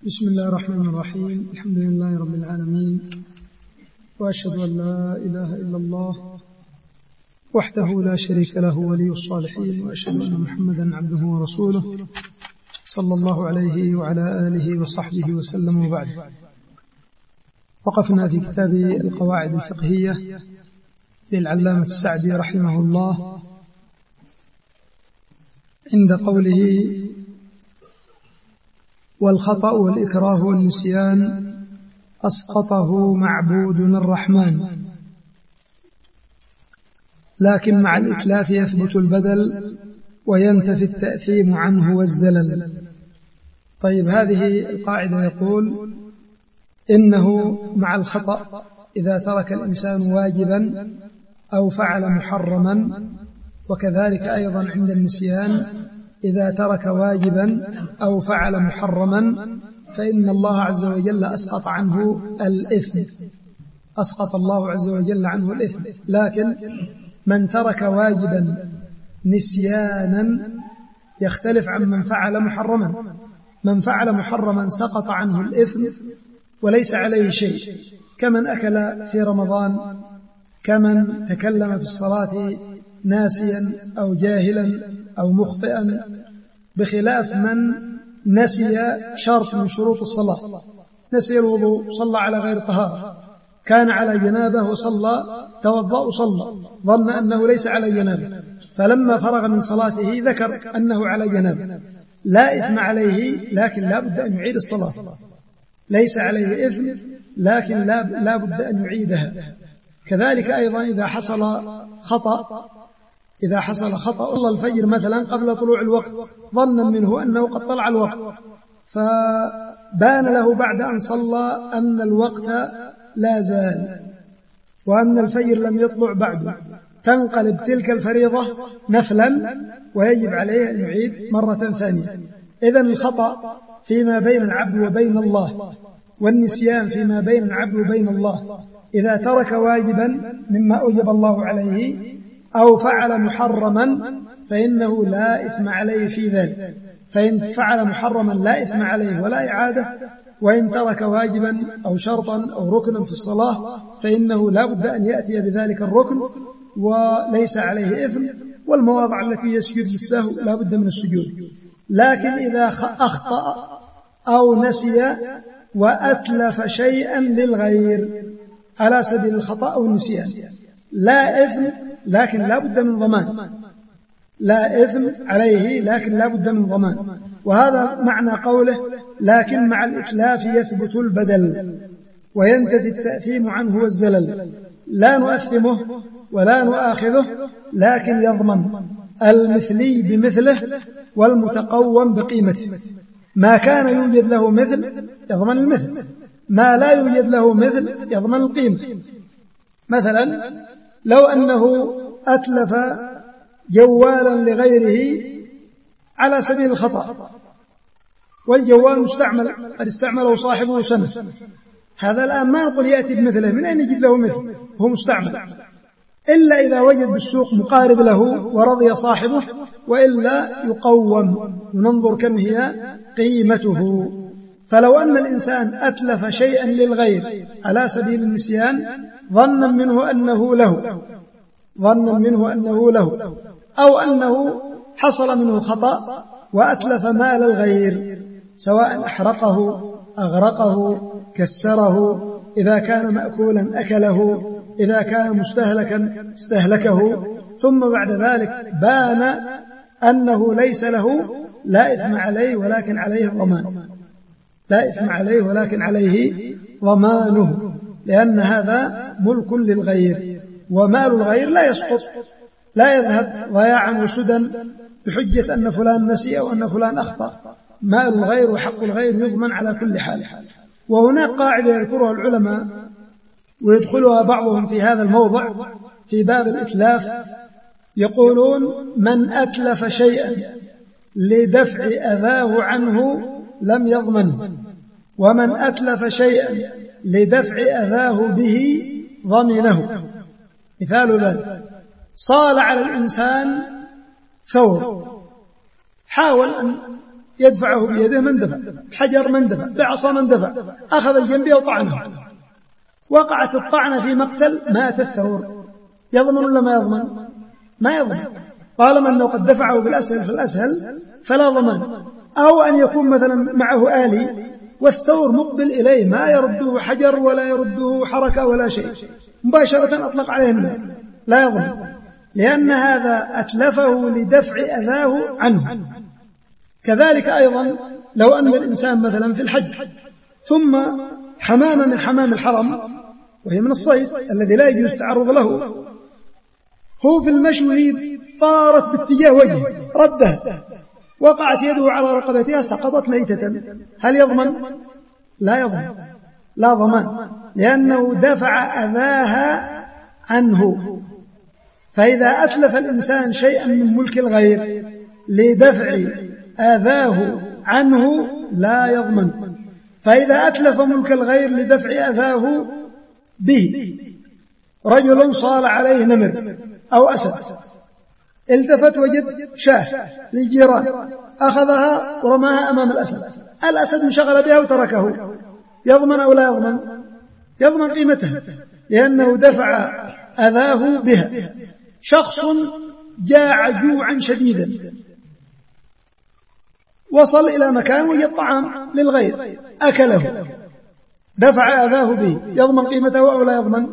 بسم الله الرحمن الرحيم. الحمد لله رب العالمين، وأشهد أن لا إله إلا الله وحده لا شريك له ولي الصالحين، وأشهد أن محمدا عبده ورسوله صلى الله عليه وعلى آله وصحبه وسلم. وبعد، وقفنا في كتاب القواعد الفقهية للعلامة السعدي رحمه الله عند قوله: والخطأ والإكراه والنسيان أسقطه معبودنا الرحمن، لكن مع الإتلاف يثبت البدل وينتفي التأثيم عنه والزلل. طيب، هذه القاعدة يقول إنه مع الخطأ إذا ترك الإنسان واجبا أو فعل محرما، وكذلك أيضا عند النسيان إذا ترك واجبا أو فعل محرما، فإن الله عز وجل أسقط عنه الإثم، أسقط الله عز وجل عنه الإثم. لكن من ترك واجبا نسيانا يختلف عن من فعل محرما. من فعل محرما سقط عنه الإثم وليس عليه شيء، كمن أكل في رمضان، كمن تكلم في الصلاة ناسيا أو جاهلا أو مخطئا، بخلاف من نسي شرط من شروط الصلاة، نسي الوضوء، صلى على غير طهارة، كان على جنابه وصلى، توضأ وصلى، ظن أنه ليس على جنابه، فلما فرغ من صلاته ذكر أنه على جنابه، لا إثم عليه، لكن لا بد أن يعيد الصلاة. ليس عليه إثم، لكن لا بد أن يعيدها. كذلك أيضا إذا حصل خطأ صلى الفجر مثلا قبل طلوع الوقت، ظنا منه أنه قد طلع الوقت، فبان له بعد أن صلى أن الوقت لا زال وأن الفجر لم يطلع بعد، تنقلب تلك الفريضة نفلا ويجب عليه أن يعيد مرة ثانية. إذن الخطأ فيما بين العبد وبين الله، والنسيان فيما بين العبد وبين الله. إذا ترك واجبا مما أوجب الله عليه أو فعل محرما فإنه لا إثم عليه في ذلك، فإن فعل محرما لا إثم عليه ولا إعادة، وإن ترك واجبا أو شرطا أو ركنا في الصلاة فإنه لا بد أن يأتي بذلك الركن وليس عليه إثم، والمواضع التي يسجد للسهو لا بد من السجود. لكن إذا أخطأ أو نسي وأتلف شيئا للغير على سبيل الخطأ أو النسيان، لا إثم، لكن لا بد من ضمان، لا إثم عليه لكن لا بد من ضمان. وهذا معنى قوله: لكن مع الإتلاف يثبت البدل وينتفي التأثيم عنه والزلل. لا نؤثمه ولا نؤاخذه، لكن يضمن المثلي بمثله والمتقوم بقيمته. ما كان يوجد له مثل يضمن المثل، ما لا يوجد له مثل يضمن القيمة. مثلا لو أنه أتلف جوالا لغيره على سبيل الخطأ، والجوال مستعمل قد استعمله صاحبه سنة، هذا الآن ما نقول يأتي بمثله، من أين يجد له مثل؟ هو مستعمل، إلا إذا وجد بالسوق مقارب له ورضي صاحبه، وإلا يقوم وننظر كم هي قيمته. فلو أن الإنسان أتلف شيئا للغير على سبيل النسيان ظنا منه أنه له، أو أنه حصل منه خطأ وأتلف مال الغير، سواء أحرقه، أغرقه، كسره، إذا كان مأكولا أكله، إذا كان مستهلكا استهلكه، ثم بعد ذلك بان أنه ليس له، لا إثم عليه ولكن عليه الضمان، لا إثم عليه ولكن عليه ضمانه، لأن هذا ملك للغير، ومال الغير لا يسقط، لا يذهب ضياعا وسدى بحجة أن فلان نسي أو أن فلان أخطأ. مال الغير وحق الغير يضمن على كل حال. وهناك قاعدة يذكرها العلماء ويدخلها بعضهم في هذا الموضع في باب الإتلاف، يقولون: من أتلف شيئا لدفع أذاه عنه لم يضمنه، ومن أتلف شيئا لدفع أذاه به ضمنه. مثال ذلك: صال على الإنسان ثور، حاول أن يدفعه بيده من دفع، بحجر من دفع، بعصا من دفع، أخذ الجنبية وطعنه، وقعت الطعنة في مقتل، مات الثور، يضمن ولا ما يضمن؟ ما يضمن. طالما أنه قد دفعه بالأسهل فالأسهل فلا ضمان. أو أن يكون مثلا معه آلي والثور مقبل إليه، ما يرده حجر ولا يرده حركة ولا شيء، مباشرة أطلق عليه النار، لا يضمن، لأن هذا أتلفه لدفع أذاه عنه. كذلك أيضا لو أن الإنسان مثلا في الحج ثم حمامة من حمام الحرم، وهي من الصيد الذي لا يجوز التعرض له، هو في المشوي طارت باتجاه وجهه ردها، وقعت يده على رقبتها سقطت ميتة، هل يضمن؟ لا يضمن، لا ضمان، لأنه دفع أذاها عنه. فإذا أتلف الإنسان شيئا من ملك الغير لدفع أذاه عنه لا يضمن. فإذا أتلف ملك الغير لدفع أذاه به، رجل صال عليه نمر أو أسد، التفت وجد شاة للجيران، أخذها ورماها أمام الأسد، الأسد انشغل بها وتركه، يضمن أو لا يضمن؟ يضمن قيمتها، لأنه دفع أذاه بها. شخص جاع جوعا شديدا، وصل إلى مكان وجد طعام للغير أكله، دفع أذاه به، يضمن قيمته أو لا يضمن؟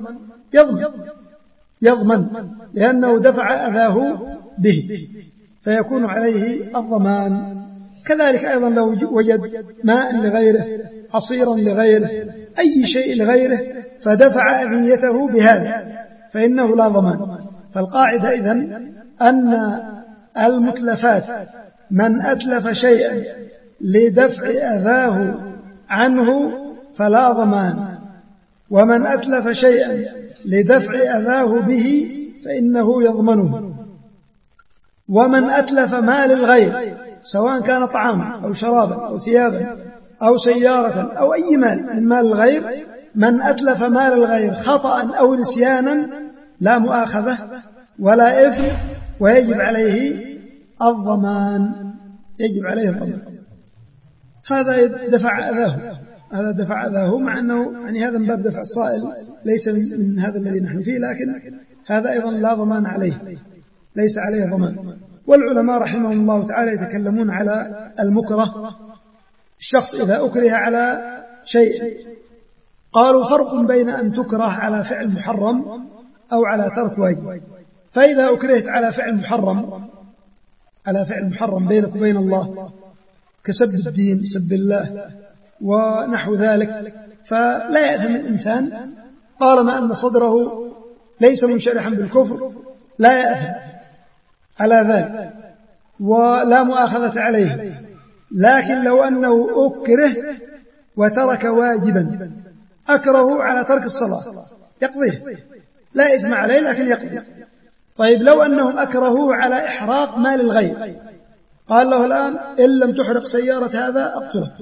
يضمن، لأنه دفع أذاه به، فيكون عليه الضمان. كذلك أيضا لو وجد ماء لغيره، عصيرا لغيره، أي شيء لغيره، فدفع أذيته بهذا فإنه لا ضمان. فالقاعدة إذن أن المتلفات من أتلف شيئا لدفع أذاه عنه فلا ضمان، ومن أتلف شيئا لدفع أذاه به فإنه يضمنه. ومن أتلف مال الغير سواء كان طعاما أو شرابا أو ثيابا أو سيارة أو أي مال من مال الغير، من أتلف مال الغير خطأ أو نسيانا لا مؤاخذة ولا إثم، ويجب عليه الضمان، يجب عليه الضمان. هذا دفع أذاه، هذا دفع أذاه، مع أنه يعني هذا من باب دفع الصائل، ليس من هذا الذي نحن فيه، لكن هذا أيضا لا ضمان عليه، ليس عليه ضمان. والعلماء رحمهم الله تعالى يتكلمون على المكره، الشخص إذا أكره على شيء، قالوا فرق بين أن تكره على فعل محرم أو على ترك واجب. فإذا أكرهت على فعل محرم، على فعل محرم بينك وبين الله كسب الدين، سب الله ونحو ذلك، فلا يأثم الإنسان طالما أن صدره ليس منشرحا بالكفر، لا يأثم على ذلك ولا مؤاخذة عليه. لكن لو أنه أكره وترك واجبا، أكره على ترك الصلاة يقضيه، لا إثم عليه لكن يقضي. طيب لو أنهم أكرهوه على إحراق مال الغير، قال له الآن إن لم تحرق سيارة هذا أقتله،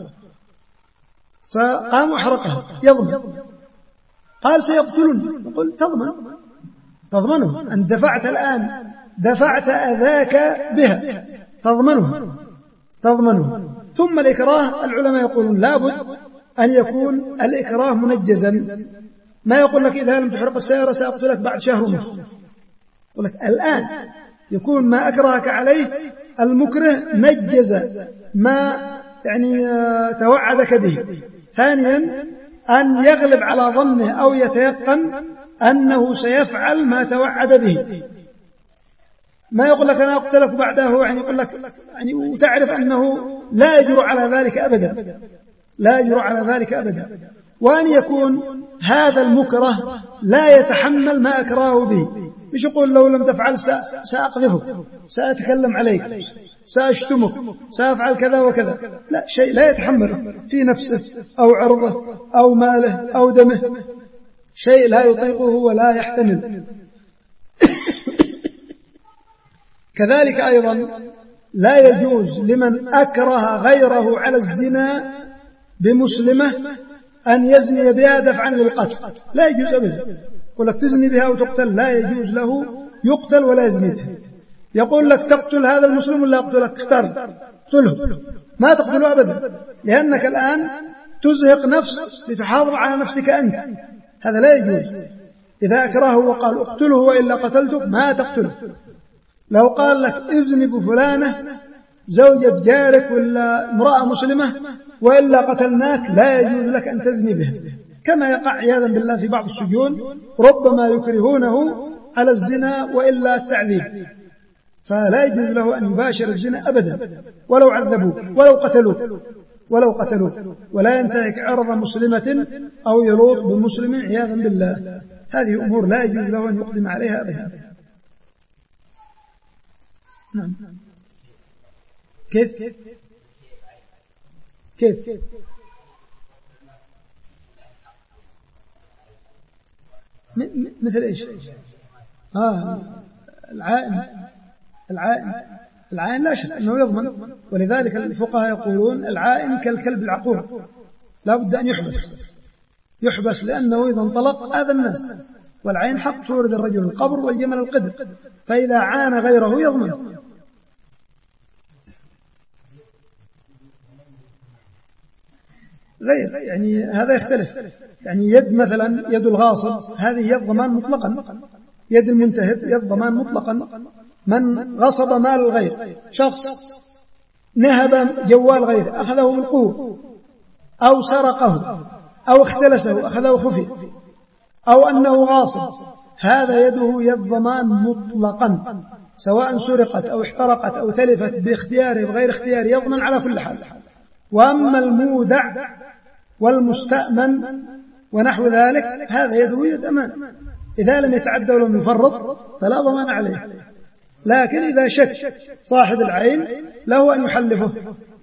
فقام وحرقها، يضمن. قال سيقتلني، نقول تضمنه أن دفعت الآن، دفعت أذاك بها، تضمنه. ثم الإكراه العلماء يقولون لابد أن يكون الإكراه منجزا، ما يقول لك إذا لم تحرق السيارة سأقتلك بعد شهر ونصف، يقول لك الآن يكون ما أكرهك عليه المكره نجز ما يعني توعدك به. ثانيا أن يغلب على ظنه أو يتيقن أنه سيفعل ما توعد به، ما يقول لك أنا أقتلك بعده، يعني يقول لك يعني وتعرف أنه لا يجرؤ على ذلك أبدا، لا يجرؤ على ذلك أبدا. وأن يكون هذا المكره لا يتحمل ما أكرهه به، مش يقول لو لم تفعل سأقذفك، سأتكلم عليك، سأشتمك، سأفعل كذا وكذا، لا، شيء لا يتحمله في نفسه أو عرضه أو ماله أو دمه، شيء لا يطيقه ولا يحتمل. كذلك أيضا لا يجوز لمن أكره غيره على الزنا بمسلمة أن يزني بها دفعا للقتل، لا يجوز أبدا. يقول لك تزني بها وتقتل، لا يجوز له يقتل ولا يزني. يقول لك تقتل هذا المسلم ولا أقتلك، اختار، اقتله، ما تقتله أبدا، لأنك الآن تزهق نفس لتحافظ على نفسك أنت، هذا لا يجوز. إذا أكرهه وقال اقتله وإلا قتلتك ما تقتله. لو قال لك اذنب فلانة زوجة جارك ولا امرأة مسلمة وإلا قتلناك، لا يجوز لك أن تذنبها، كما يقع عياذا بالله في بعض السجون ربما يكرهونه على الزنا وإلا التعذيب، فلا يجوز له أن يباشر الزنا أبدا ولو عذبوه ولو قتلوه، ولا ينتهك عرض مسلمة أو يلوط بمسلم عياذا بالله. هذه أمور لا يجوز له أن يقدم عليها أبدا. نعم. كيف مثل إيش؟ العائن لا شك أنه يضمن، ولذلك الفقهاء يقولون العائن كالكلب العقور لا بد أن يحبس لأنه إذا انطلق آذى الناس، والعين حق تورد الرجل القبر والجمل القدر، فإذا عان غيره يضمن. غير يعني هذا يختلف، يعني يد مثلا يد الغاصب هذه يد ضمان مطلقا، يد المنتهب يد ضمان مطلقا. من غصب مال الغير، شخص نهب جوال غيره أخذه بالقوة أو سرقه أو اختلسه أخذه خفي أو أنه غاصب، هذا يده يد ضمان مطلقا، سواء سرقت أو احترقت أو تلفت باختياره بغير اختيار يضمن على كل حال. وأما المودع والمستأمن ونحو ذلك هذا يده يد أمان، إذا لم يتعدى ولم يفرط فلا ضمان عليه، لكن إذا شك صاحب العين له أن يحلفه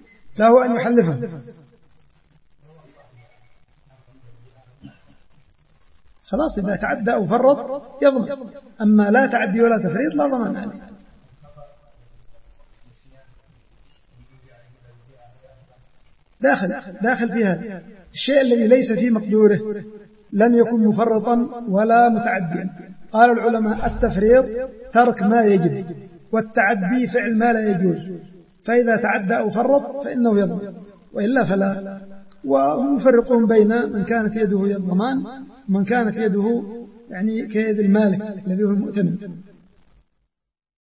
خلاص. إذا تعدى أو فرط يضمن، أما لا تعدي ولا تفريط لا ضمان عليه. داخل في هذا الشيء الذي ليس في مقدوره لم يكن مفرطا ولا متعديا. قال العلماء التفريط ترك ما يجب، والتعدي فعل ما لا يجوز، فإذا تعدى أو فرط فإنه يضمن وإلا فلا. وهم يفرقون بين من كانت يده يد ضمان ومن كانت يده يعني كيد المالك الذي هو المؤتمن.